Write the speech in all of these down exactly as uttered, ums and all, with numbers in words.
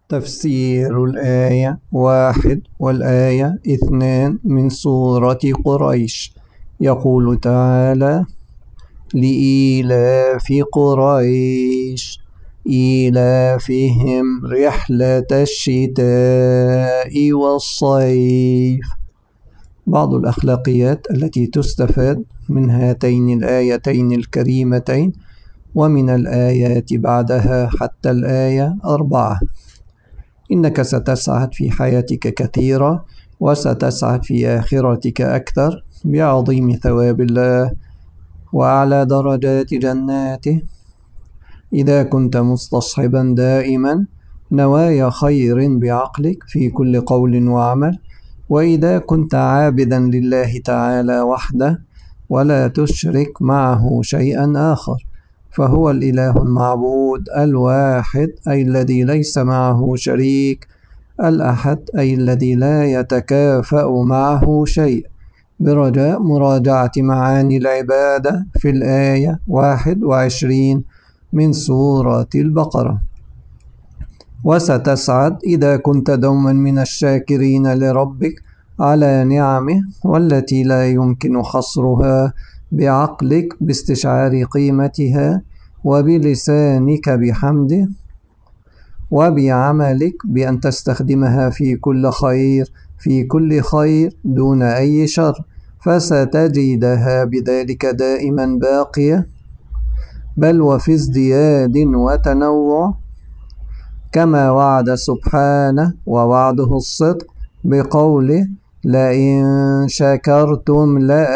تفسير الآية واحد والآية اثنان من سورة قريش. يقول تعالى: لإيلاف قريش إيلافهم رحلة الشتاء والصيف. بعض الأخلاقيات التي تستفاد من هاتين الآيتين الكريمتين ومن الآيات بعدها حتى الآية أربعة: إنك ستسعد في حياتك كثيرا، وستسعد في آخرتك أكثر بعظيم ثواب الله وأعلى درجات جناته إذا كنت مستصحبا دائما نوايا خير بعقلك في كل قول وعمل، وإذا كنت عابدا لله تعالى وحده ولا تشرك معه شيئا آخر، فهو الإله المعبود الواحد أي الذي ليس معه شريك، الأحد أي الذي لا يتكافأ معه شيء، برجاء مراجعة معاني العبادة في الآية واحد وعشرين من سورة البقرة. وستسعد إذا كنت دوما من الشاكرين لربك على نعمه، والتي لا يمكن حصرها بعقلك باستشعار قيمتها، وبلسانك بحمده، وبعملك بأن تستخدمها في كل خير في كل خير دون أي شر، فستجدها بذلك دائما باقية، بل وفي ازدياد وتنوع، كما وعد سبحانه ووعده الصدق بقوله: لئن شكرتم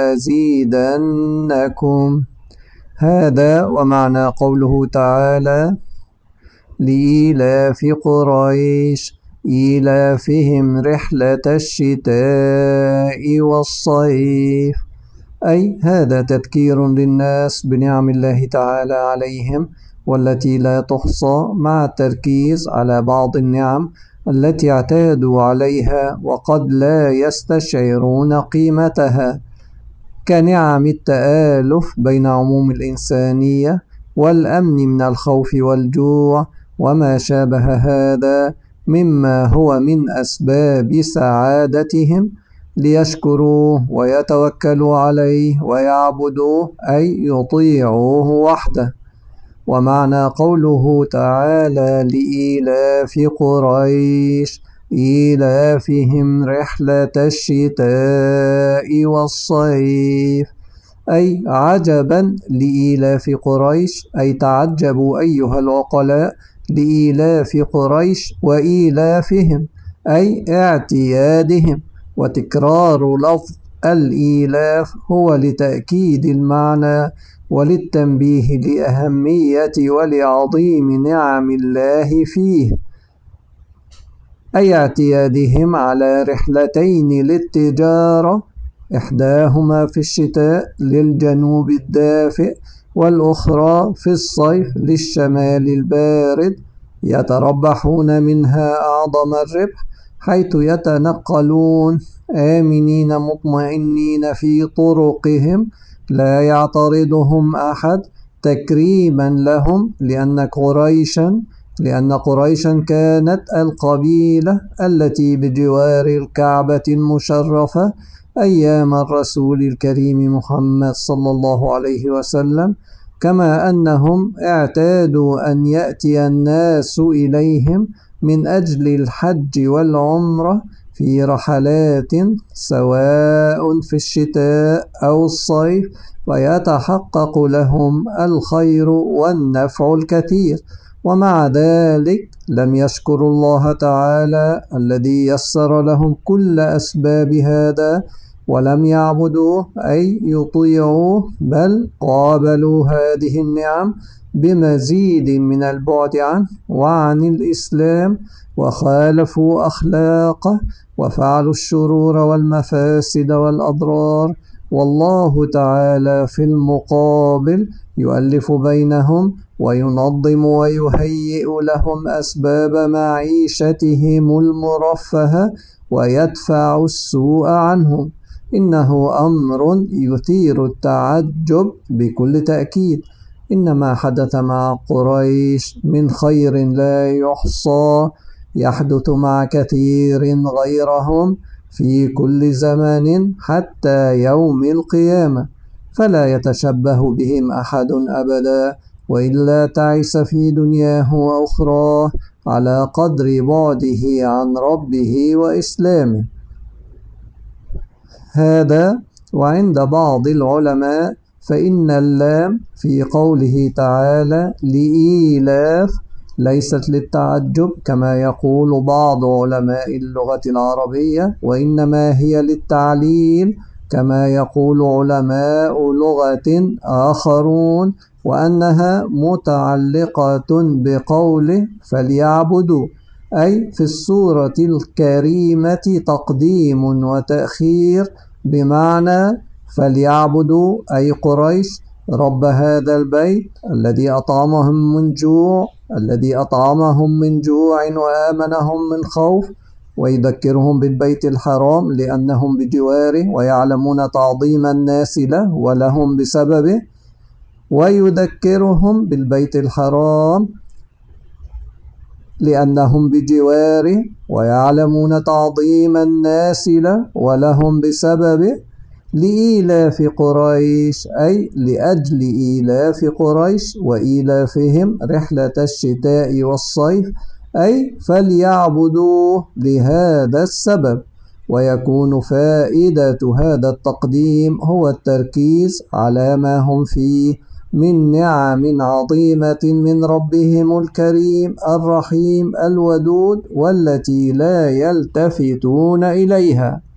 لأزيدنكم. هذا ومعنى قوله تعالى: لإيلاف قريش إيلافهم رحلة الشتاء والصيف، أي هذا تذكير للناس بنعم الله تعالى عليهم والتي لا تحصى، مع التركيز على بعض النعم التي اعتادوا عليها وقد لا يستشعرون قيمتها، كنعم التآلف بين عموم الإنسانية والأمن من الخوف والجوع وما شابه هذا مما هو من أسباب سعادتهم، ليشكروه ويتوكلوا عليه ويعبدوه أي يطيعوه وحده. ومعنى قوله تعالى: لإيلاف قريش إيلافهم رحلة الشتاء والصيف، أي عجبا لإيلاف قريش، أي تعجبوا أيها العقلاء لإيلاف قريش وإيلافهم، أي اعتيادهم. وتكرار لفظ الإيلاف هو لتأكيد المعنى وللتنبيه لأهمية ولعظيم نعم الله فيه، أي اعتيادهم على رحلتين للتجارة، إحداهما في الشتاء للجنوب الدافئ، والأخرى في الصيف للشمال البارد، يتربحون منها أعظم الربح، حيث يتنقلون آمنين مطمئنين في طرقهم، لا يعترضهم أحد، تكريما لهم، لأن قريشا لأن قريشا كانت القبيلة التي بجوار الكعبة المشرفة أيام الرسول الكريم محمد صلى الله عليه وسلم، كما أنهم اعتادوا أن يأتي الناس إليهم من أجل الحج والعمرة في رحلات سواء في الشتاء أو الصيف، ويتحقق لهم الخير والنفع الكثير. ومع ذلك لم يشكروا الله تعالى الذي يسر لهم كل أسباب هذا، ولم يعبدوه أي يطيعوه، بل قابلوا هذه النعم بمزيد من البعد عنه وعن الإسلام، وخالفوا أخلاقه، وفعلوا الشرور والمفاسد والأضرار، والله تعالى في المقابل يؤلف بينهم وينظم ويهيئ لهم أسباب معيشتهم المرفهة ويدفع السوء عنهم. إنه أمر يثير التعجب بكل تأكيد. إنما حدث مع قريش من خير لا يحصى يحدث مع كثير غيرهم في كل زمان حتى يوم القيامة، فلا يتشبه بهم أحد أبدا، وإلا تعس في دنياه وأخراه على قدر بعده عن ربه وإسلامه. هذا وعند بعض العلماء فإن اللام في قوله تعالى لإيلاف ليست للتعجب كما يقول بعض علماء اللغة العربية، وإنما هي للتعليل كما يقول علماء لغة آخرون، وأنها متعلقة بقوله فليعبدوا، أي في السورة الكريمة تقديم وتأخير، بمعنى فليعبدوا أي قريش رب هذا البيت الذي أطعمهم من جوع الذي أطعمهم من جوع وآمنهم من خوف، ويذكرهم بالبيت الحرام لأنهم بجواره ويعلمون تعظيم الناس له ولهم بسببه، ويذكرهم بالبيت الحرام لأنهم بجواره ويعلمون تعظيم الناس له ولهم بسببه. لإيلاف قريش أي لأجل إيلاف قريش وإيلافهم رحلة الشتاء والصيف، أي فليعبدوه لهذا السبب. ويكون فائدة هذا التقديم هو التركيز على ما هم فيه من نعم عظيمة من ربهم الكريم الرحيم الودود، والتي لا يلتفتون إليها.